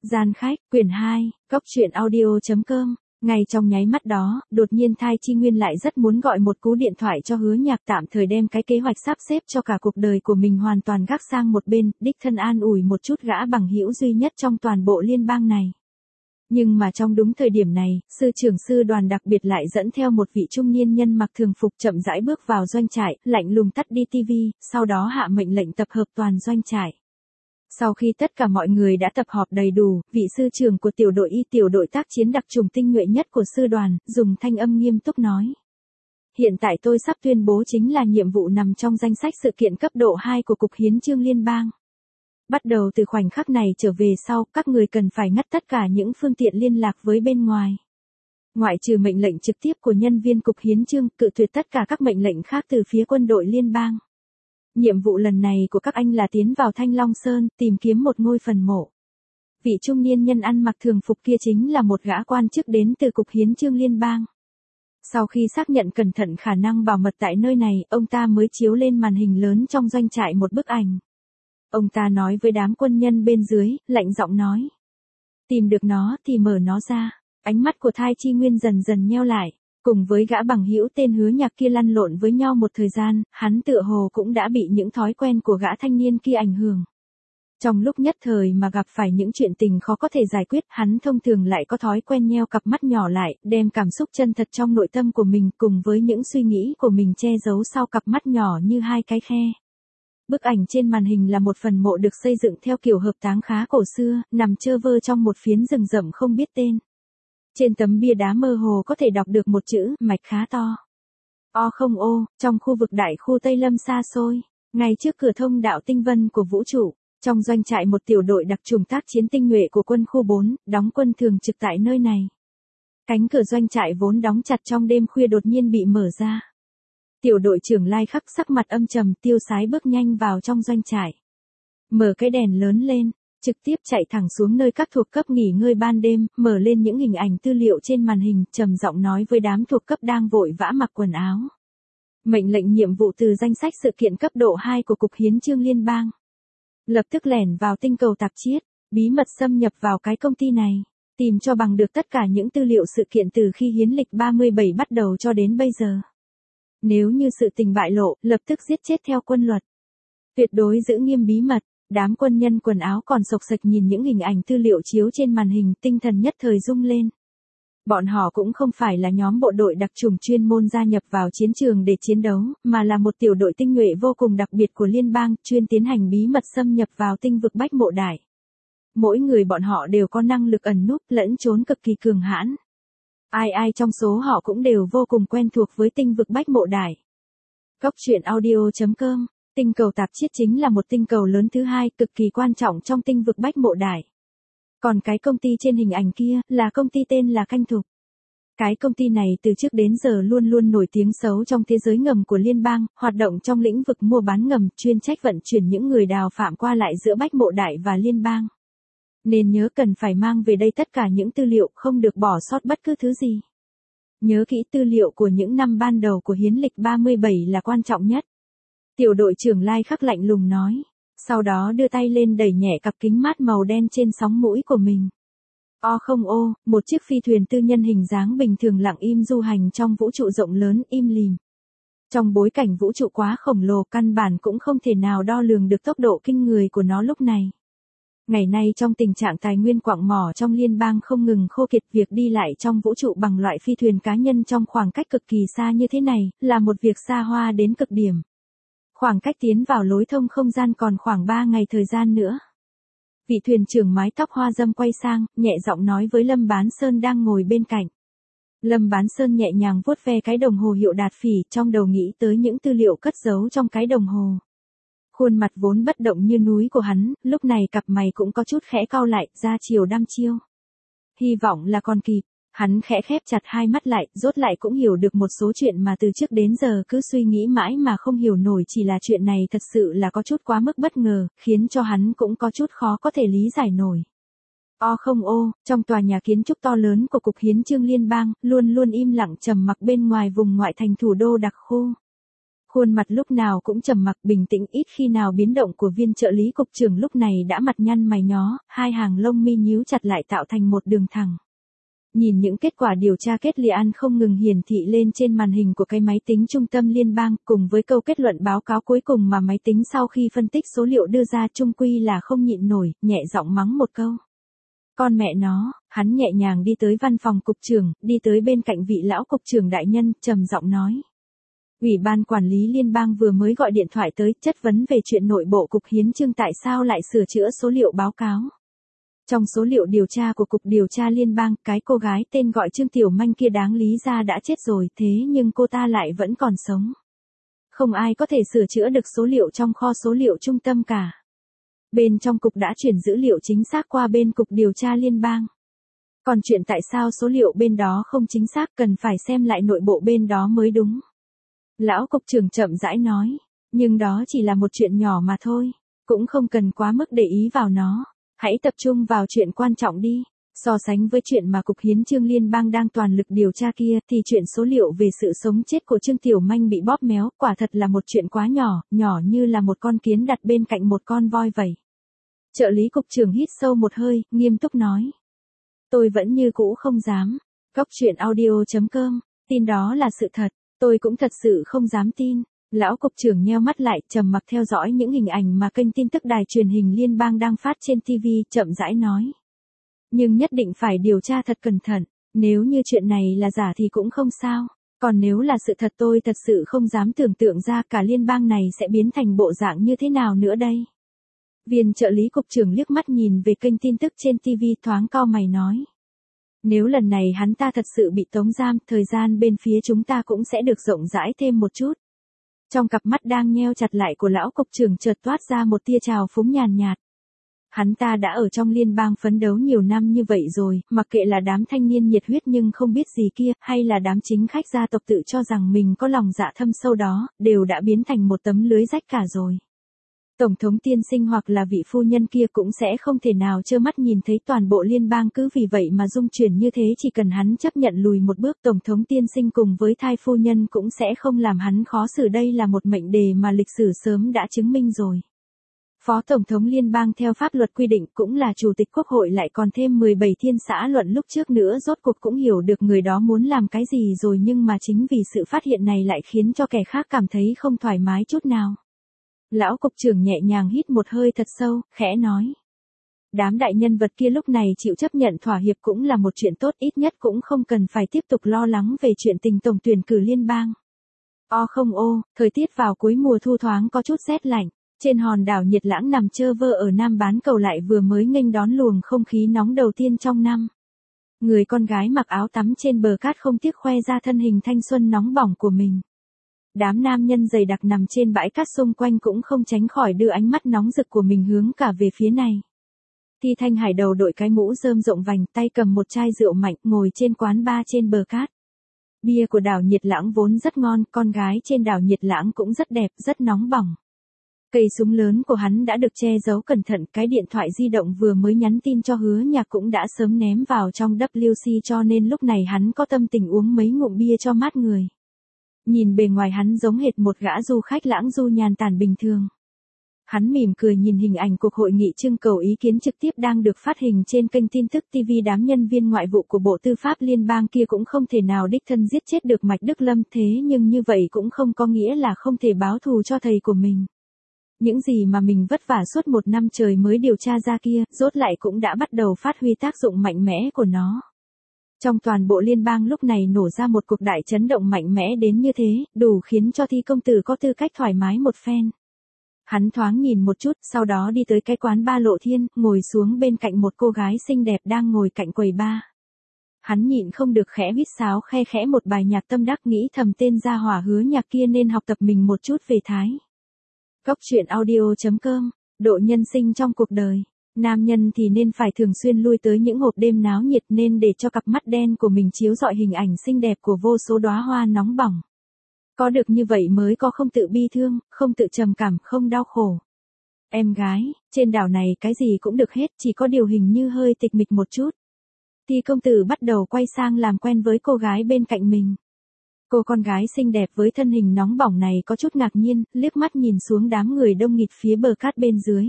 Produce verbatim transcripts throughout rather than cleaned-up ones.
Gian khách, quyển hai, góc truyện audio.com. Ngay trong nháy mắt đó, đột nhiên Thai Chi Nguyên lại rất muốn gọi một cú điện thoại cho Hứa Nhạc tạm thời đem cái kế hoạch sắp xếp cho cả cuộc đời của mình hoàn toàn gác sang một bên, đích thân an ủi một chút gã bằng hữu duy nhất trong toàn bộ liên bang này. Nhưng mà trong đúng thời điểm này, sư trưởng sư đoàn đặc biệt lại dẫn theo một vị trung niên nhân mặc thường phục chậm rãi bước vào doanh trại, lạnh lùng tắt đi tivi, sau đó hạ mệnh lệnh tập hợp toàn doanh trại. Sau khi tất cả mọi người đã tập họp đầy đủ, vị sư trưởng của tiểu đội y tiểu đội tác chiến đặc trùng tinh nhuệ nhất của sư đoàn, dùng thanh âm nghiêm túc nói. Hiện tại tôi sắp tuyên bố chính là nhiệm vụ nằm trong danh sách sự kiện cấp độ hai của Cục Hiến chương Liên bang. Bắt đầu từ khoảnh khắc này trở về sau, các người cần phải ngắt tất cả những phương tiện liên lạc với bên ngoài. Ngoại trừ mệnh lệnh trực tiếp của nhân viên Cục Hiến chương, cự tuyệt tất cả các mệnh lệnh khác từ phía quân đội liên bang. Nhiệm vụ lần này của các anh là tiến vào Thanh Long Sơn, tìm kiếm một ngôi phần mộ. Vị trung niên nhân ăn mặc thường phục kia chính là một gã quan chức đến từ Cục Hiến chương Liên bang. Sau khi xác nhận cẩn thận khả năng bảo mật tại nơi này, ông ta mới chiếu lên màn hình lớn trong doanh trại một bức ảnh. Ông ta nói với đám quân nhân bên dưới, lạnh giọng nói. Tìm được nó thì mở nó ra. Ánh mắt của Thai Chi Nguyên dần dần nheo lại. Cùng với gã bằng hữu tên Hứa Nhạc kia lăn lộn với nhau một thời gian, hắn tựa hồ cũng đã bị những thói quen của gã thanh niên kia ảnh hưởng. Trong lúc nhất thời mà gặp phải những chuyện tình khó có thể giải quyết, hắn thông thường lại có thói quen nheo cặp mắt nhỏ lại, đem cảm xúc chân thật trong nội tâm của mình cùng với những suy nghĩ của mình che giấu sau cặp mắt nhỏ như hai cái khe. Bức ảnh trên màn hình là một phần mộ được xây dựng theo kiểu hợp táng khá cổ xưa, nằm trơ vơ trong một phiến rừng rậm không biết tên. Trên tấm bia đá mơ hồ có thể đọc được một chữ, mạch khá to. O không ô, trong khu vực đại khu Tây Lâm xa xôi, ngay trước cửa thông đạo tinh vân của vũ trụ, trong doanh trại một tiểu đội đặc trùng tác chiến tinh nhuệ của quân khu bốn, đóng quân thường trực tại nơi này. Cánh cửa doanh trại vốn đóng chặt trong đêm khuya đột nhiên bị mở ra. Tiểu đội trưởng Lai Khắc sắc mặt âm trầm tiêu sái bước nhanh vào trong doanh trại. Mở cái đèn lớn lên. Trực tiếp chạy thẳng xuống nơi các thuộc cấp nghỉ ngơi ban đêm, mở lên những hình ảnh tư liệu trên màn hình, trầm giọng nói với đám thuộc cấp đang vội vã mặc quần áo. Mệnh lệnh nhiệm vụ từ danh sách sự kiện cấp độ hai của Cục Hiến chương Liên bang. Lập tức lẻn vào tinh cầu tạp chiết, bí mật xâm nhập vào cái công ty này, tìm cho bằng được tất cả những tư liệu sự kiện từ khi hiến lịch ba mươi bảy bắt đầu cho đến bây giờ. Nếu như sự tình bại lộ, lập tức giết chết theo quân luật. Tuyệt đối giữ nghiêm bí mật. Đám quân nhân quần áo còn sộc sạch nhìn những hình ảnh tư liệu chiếu trên màn hình, tinh thần nhất thời rung lên. Bọn họ cũng không phải là nhóm bộ đội đặc trùng chuyên môn gia nhập vào chiến trường để chiến đấu, mà là một tiểu đội tinh nhuệ vô cùng đặc biệt của liên bang, chuyên tiến hành bí mật xâm nhập vào tinh vực Bách Mộ Đại. Mỗi người bọn họ đều có năng lực ẩn núp lẫn trốn cực kỳ cường hãn. Ai ai trong số họ cũng đều vô cùng quen thuộc với tinh vực Bách Mộ Đại. Góc truyện audio.com. Tinh cầu tạp chiết chính là một tinh cầu lớn thứ hai cực kỳ quan trọng trong tinh vực Bách Mộ Đại. Còn cái công ty trên hình ảnh kia là công ty tên là Canh Thục. Cái công ty này từ trước đến giờ luôn luôn nổi tiếng xấu trong thế giới ngầm của liên bang, hoạt động trong lĩnh vực mua bán ngầm, chuyên trách vận chuyển những người đào phạm qua lại giữa Bách Mộ Đại và liên bang. Nên nhớ cần phải mang về đây tất cả những tư liệu, không được bỏ sót bất cứ thứ gì. Nhớ kỹ tư liệu của những năm ban đầu của hiến lịch ba mươi bảy là quan trọng nhất. Tiểu đội trưởng Lai Khắc lạnh lùng nói, sau đó đưa tay lên đẩy nhẹ cặp kính mát màu đen trên sóng mũi của mình. O không ô, một chiếc phi thuyền tư nhân hình dáng bình thường lặng im du hành trong vũ trụ rộng lớn im lìm. Trong bối cảnh vũ trụ quá khổng lồ, căn bản cũng không thể nào đo lường được tốc độ kinh người của nó lúc này. Ngày nay trong tình trạng tài nguyên quặng mỏ trong liên bang không ngừng khô kiệt, việc đi lại trong vũ trụ bằng loại phi thuyền cá nhân trong khoảng cách cực kỳ xa như thế này, là một việc xa hoa đến cực điểm. Khoảng cách tiến vào lối thông không gian còn khoảng ba ngày thời gian nữa. Vị thuyền trưởng mái tóc hoa dâm quay sang, nhẹ giọng nói với Lâm Bán Sơn đang ngồi bên cạnh. Lâm Bán Sơn nhẹ nhàng vuốt ve cái đồng hồ hiệu đạt phỉ, trong đầu nghĩ tới những tư liệu cất giấu trong cái đồng hồ. Khuôn mặt vốn bất động như núi của hắn, lúc này cặp mày cũng có chút khẽ cau lại, ra chiều đăm chiêu. Hy vọng là còn kịp. Hắn khẽ khép chặt hai mắt lại, rốt lại cũng hiểu được một số chuyện mà từ trước đến giờ cứ suy nghĩ mãi mà không hiểu nổi, chỉ là chuyện này thật sự là có chút quá mức bất ngờ, khiến cho hắn cũng có chút khó có thể lý giải nổi. O không ô, trong tòa nhà kiến trúc to lớn của Cục Hiến chương Liên bang, luôn luôn im lặng trầm mặc bên ngoài vùng ngoại thành thủ đô đặc khu. Khuôn mặt lúc nào cũng trầm mặc bình tĩnh ít khi nào biến động của viên trợ lý cục trưởng lúc này đã mặt nhăn mày nhó, hai hàng lông mi nhíu chặt lại tạo thành một đường thẳng. Nhìn những kết quả điều tra kết liễu không ngừng hiển thị lên trên màn hình của cái máy tính trung tâm liên bang, cùng với câu kết luận báo cáo cuối cùng mà máy tính sau khi phân tích số liệu đưa ra chung quy là không nhịn nổi, nhẹ giọng mắng một câu. Con mẹ nó, hắn nhẹ nhàng đi tới văn phòng cục trưởng, đi tới bên cạnh vị lão cục trưởng đại nhân, trầm giọng nói. Ủy ban quản lý liên bang vừa mới gọi điện thoại tới chất vấn về chuyện nội bộ cục hiến chương tại sao lại sửa chữa số liệu báo cáo. Trong số liệu điều tra của Cục Điều tra Liên bang, cái cô gái tên gọi Trương Tiểu Manh kia đáng lý ra đã chết rồi, thế nhưng cô ta lại vẫn còn sống. Không ai có thể sửa chữa được số liệu trong kho số liệu trung tâm cả. Bên trong cục đã chuyển dữ liệu chính xác qua bên Cục Điều tra Liên bang. Còn chuyện tại sao số liệu bên đó không chính xác cần phải xem lại nội bộ bên đó mới đúng. Lão cục trưởng chậm rãi nói, nhưng đó chỉ là một chuyện nhỏ mà thôi, cũng không cần quá mức để ý vào nó. Hãy tập trung vào chuyện quan trọng đi. So sánh với chuyện mà Cục Hiến chương Liên bang đang toàn lực điều tra kia thì chuyện số liệu về sự sống chết của Trương Tiểu Manh bị bóp méo quả thật là một chuyện quá nhỏ, nhỏ như là một con kiến đặt bên cạnh một con voi vậy. Trợ lý cục trưởng hít sâu một hơi, nghiêm túc nói. Tôi vẫn như cũ không dám. Góc truyện audio chấm com, tin đó là sự thật, tôi cũng thật sự không dám tin. Lão cục trưởng nheo mắt lại, trầm mặc theo dõi những hình ảnh mà kênh tin tức đài truyền hình liên bang đang phát trên ti vi, chậm rãi nói. Nhưng nhất định phải điều tra thật cẩn thận, nếu như chuyện này là giả thì cũng không sao, còn nếu là sự thật tôi thật sự không dám tưởng tượng ra cả liên bang này sẽ biến thành bộ dạng như thế nào nữa đây. Viên trợ lý cục trưởng liếc mắt nhìn về kênh tin tức trên ti vi thoáng cau mày nói. Nếu lần này hắn ta thật sự bị tống giam, thời gian bên phía chúng ta cũng sẽ được rộng rãi thêm một chút. Trong cặp mắt đang nheo chặt lại của lão cục trưởng chợt toát ra một tia trào phúng nhàn nhạt. Hắn ta đã ở trong liên bang phấn đấu nhiều năm như vậy rồi, mặc kệ là đám thanh niên nhiệt huyết nhưng không biết gì kia, hay là đám chính khách gia tộc tự cho rằng mình có lòng dạ thâm sâu đó, đều đã biến thành một tấm lưới rách cả rồi. Tổng thống tiên sinh hoặc là vị phu nhân kia cũng sẽ không thể nào trơ mắt nhìn thấy toàn bộ liên bang cứ vì vậy mà rung chuyển như thế, chỉ cần hắn chấp nhận lùi một bước tổng thống tiên sinh cùng với thai phu nhân cũng sẽ không làm hắn khó xử, đây là một mệnh đề mà lịch sử sớm đã chứng minh rồi. Phó Tổng thống Liên bang theo pháp luật quy định cũng là Chủ tịch Quốc hội lại còn thêm mười bảy thiên xã luận lúc trước nữa, rốt cuộc cũng hiểu được người đó muốn làm cái gì rồi, nhưng mà chính vì sự phát hiện này lại khiến cho kẻ khác cảm thấy không thoải mái chút nào. Lão cục trưởng nhẹ nhàng hít một hơi thật sâu, khẽ nói. Đám đại nhân vật kia lúc này chịu chấp nhận thỏa hiệp cũng là một chuyện tốt, ít nhất cũng không cần phải tiếp tục lo lắng về chuyện tình tổng tuyển cử liên bang. O không ô, thời tiết vào cuối mùa thu thoáng có chút rét lạnh. Trên hòn đảo nhiệt lãng nằm chơ vơ ở Nam bán cầu lại vừa mới nghênh đón luồng không khí nóng đầu tiên trong năm. Người con gái mặc áo tắm trên bờ cát không tiếc khoe ra thân hình thanh xuân nóng bỏng của mình. Đám nam nhân dày đặc nằm trên bãi cát xung quanh cũng không tránh khỏi đưa ánh mắt nóng rực của mình hướng cả về phía này. Thi Thanh Hải đầu đội cái mũ rơm rộng vành, tay cầm một chai rượu mạnh, ngồi trên quán bar trên bờ cát. Bia của đảo Nhiệt Lãng vốn rất ngon, con gái trên đảo Nhiệt Lãng cũng rất đẹp, rất nóng bỏng. Cây súng lớn của hắn đã được che giấu cẩn thận, cái điện thoại di động vừa mới nhắn tin cho Hứa Nhạc cũng đã sớm ném vào trong vê xê, cho nên lúc này hắn có tâm tình uống mấy ngụm bia cho mát người. Nhìn bề ngoài hắn giống hệt một gã du khách lãng du nhàn tản bình thường. Hắn mỉm cười nhìn hình ảnh cuộc hội nghị trưng cầu ý kiến trực tiếp đang được phát hình trên kênh tin tức ti vi, đám nhân viên ngoại vụ của Bộ Tư pháp Liên bang kia cũng không thể nào đích thân giết chết được Mạch Đức Lâm, thế nhưng như vậy cũng không có nghĩa là không thể báo thù cho thầy của mình. Những gì mà mình vất vả suốt một năm trời mới điều tra ra kia, rốt lại cũng đã bắt đầu phát huy tác dụng mạnh mẽ của nó. Trong toàn bộ liên bang lúc này nổ ra một cuộc đại chấn động mạnh mẽ đến như thế, đủ khiến cho Thi công tử có tư cách thoải mái một phen. Hắn thoáng nhìn một chút, sau đó đi tới cái quán ba Lộ Thiên, ngồi xuống bên cạnh một cô gái xinh đẹp đang ngồi cạnh quầy bar. Hắn nhịn không được khẽ huýt sáo khe khẽ một bài nhạc tâm đắc, nghĩ thầm tên gia hỏa Hứa Nhạc kia nên học tập mình một chút về Thái. Góc truyện audio chấm com, độ nhân sinh trong cuộc đời. Nam nhân thì nên phải thường xuyên lui tới những hộp đêm náo nhiệt, nên để cho cặp mắt đen của mình chiếu rọi hình ảnh xinh đẹp của vô số đóa hoa nóng bỏng. Có được như vậy mới có không tự bi thương, không tự trầm cảm, không đau khổ. Em gái, trên đảo này cái gì cũng được hết, chỉ có điều hình như hơi tịch mịch một chút. Thì công tử bắt đầu quay sang làm quen với cô gái bên cạnh mình. Cô con gái xinh đẹp với thân hình nóng bỏng này có chút ngạc nhiên, liếc mắt nhìn xuống đám người đông nghịt phía bờ cát bên dưới.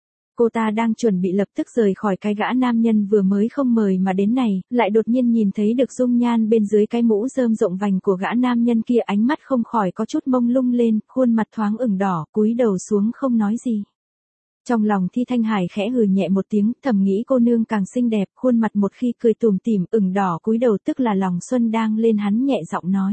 Cô ta đang chuẩn bị lập tức rời khỏi cái gã nam nhân vừa mới không mời mà đến này, lại đột nhiên nhìn thấy được dung nhan bên dưới cái mũ rơm rộng vành của gã nam nhân kia, ánh mắt không khỏi có chút mông lung lên, khuôn mặt thoáng ửng đỏ, cúi đầu xuống không nói gì. Trong lòng Thi Thanh Hải khẽ hừ nhẹ một tiếng, thầm nghĩ cô nương càng xinh đẹp, khuôn mặt một khi cười tủm tỉm, ửng đỏ cúi đầu tức là lòng xuân đang lên, hắn nhẹ giọng nói.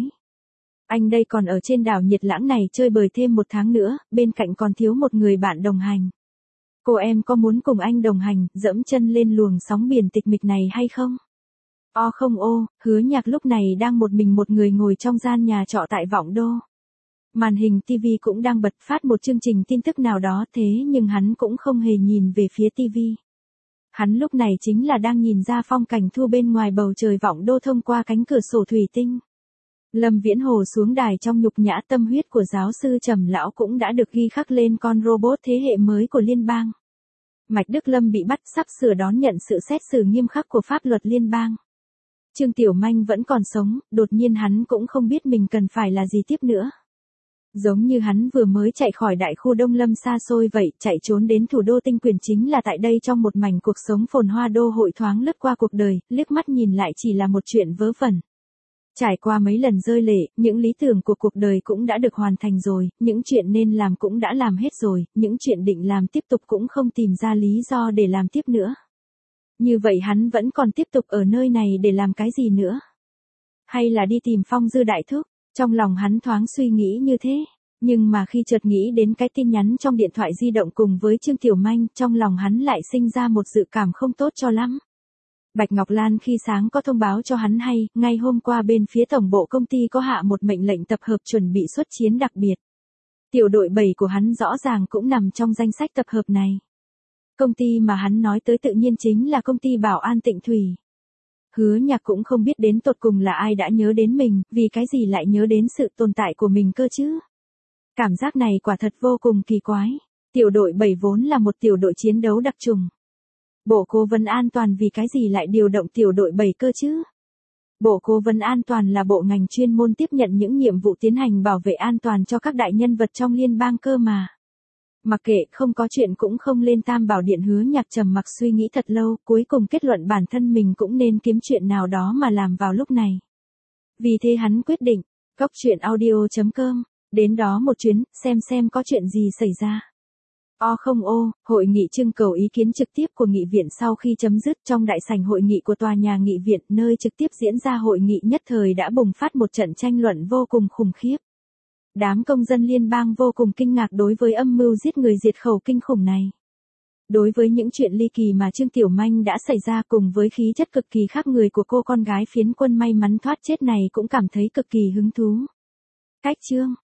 Anh đây còn ở trên đảo nhiệt lãng này chơi bời thêm một tháng nữa, bên cạnh còn thiếu một người bạn đồng hành. Cô em có muốn cùng anh đồng hành, dẫm chân lên luồng sóng biển tịch mịch này hay không? O không ô, Hứa Nhạc lúc này đang một mình một người ngồi trong gian nhà trọ tại Vọng Đô. Màn hình ti vi cũng đang bật phát một chương trình tin tức nào đó, thế nhưng hắn cũng không hề nhìn về phía ti vi. Hắn lúc này chính là đang nhìn ra phong cảnh thu bên ngoài bầu trời Vọng Đô thông qua cánh cửa sổ thủy tinh. Lâm Viễn Hồ xuống đài trong nhục nhã tâm huyết của giáo sư Trầm Lão cũng đã được ghi khắc lên con robot thế hệ mới của liên bang. Mạch Đức Lâm bị bắt, sắp sửa đón nhận sự xét xử nghiêm khắc của pháp luật liên bang. Trương Tiểu Manh vẫn còn sống, đột nhiên hắn cũng không biết mình cần phải là gì tiếp nữa. Giống như hắn vừa mới chạy khỏi đại khu Đông Lâm xa xôi vậy, chạy trốn đến thủ đô tinh quyền, chính là tại đây trong một mảnh cuộc sống phồn hoa đô hội thoáng lướt qua cuộc đời, liếc mắt nhìn lại chỉ là một chuyện vớ vẩn. Trải qua mấy lần rơi lệ, những lý tưởng của cuộc đời cũng đã được hoàn thành rồi, những chuyện nên làm cũng đã làm hết rồi, những chuyện định làm tiếp tục cũng không tìm ra lý do để làm tiếp nữa. Như vậy hắn vẫn còn tiếp tục ở nơi này để làm cái gì nữa? Hay là đi tìm Phong Dư đại thúc? Trong lòng hắn thoáng suy nghĩ như thế, nhưng mà khi chợt nghĩ đến cái tin nhắn trong điện thoại di động cùng với Trương Tiểu Manh, trong lòng hắn lại sinh ra một dự cảm không tốt cho lắm. Bạch Ngọc Lan khi sáng có thông báo cho hắn hay, ngay hôm qua bên phía tổng bộ công ty có hạ một mệnh lệnh tập hợp chuẩn bị xuất chiến đặc biệt. Tiểu đội bảy của hắn rõ ràng cũng nằm trong danh sách tập hợp này. Công ty mà hắn nói tới tự nhiên chính là công ty Bảo An Tịnh Thủy. Hứa Nhạc cũng không biết đến tột cùng là ai đã nhớ đến mình, vì cái gì lại nhớ đến sự tồn tại của mình cơ chứ. Cảm giác này quả thật vô cùng kỳ quái. Tiểu đội bảy vốn là một tiểu đội chiến đấu đặc trùng. Bộ Cố vấn an toàn vì cái gì lại điều động tiểu đội bảy cơ chứ? Bộ Cố vấn an toàn là bộ ngành chuyên môn tiếp nhận những nhiệm vụ tiến hành bảo vệ an toàn cho các đại nhân vật trong liên bang cơ mà. Mặc kệ, không có chuyện cũng không lên Tam Bảo Điện. Hứa Nhạc trầm mặc suy nghĩ thật lâu, cuối cùng kết luận bản thân mình cũng nên kiếm chuyện nào đó mà làm vào lúc này. Vì thế hắn quyết định, góc truyện audio chấm com, đến đó một chuyến, xem xem có chuyện gì xảy ra. O không ô, hội nghị trưng cầu ý kiến trực tiếp của nghị viện sau khi chấm dứt, trong đại sảnh hội nghị của tòa nhà nghị viện, nơi trực tiếp diễn ra hội nghị, nhất thời đã bùng phát một trận tranh luận vô cùng khủng khiếp. Đám công dân liên bang vô cùng kinh ngạc đối với âm mưu giết người diệt khẩu kinh khủng này. Đối với những chuyện ly kỳ mà Trương Tiểu Manh đã xảy ra cùng với khí chất cực kỳ khác người của cô con gái phiến quân may mắn thoát chết này cũng cảm thấy cực kỳ hứng thú. Cách chương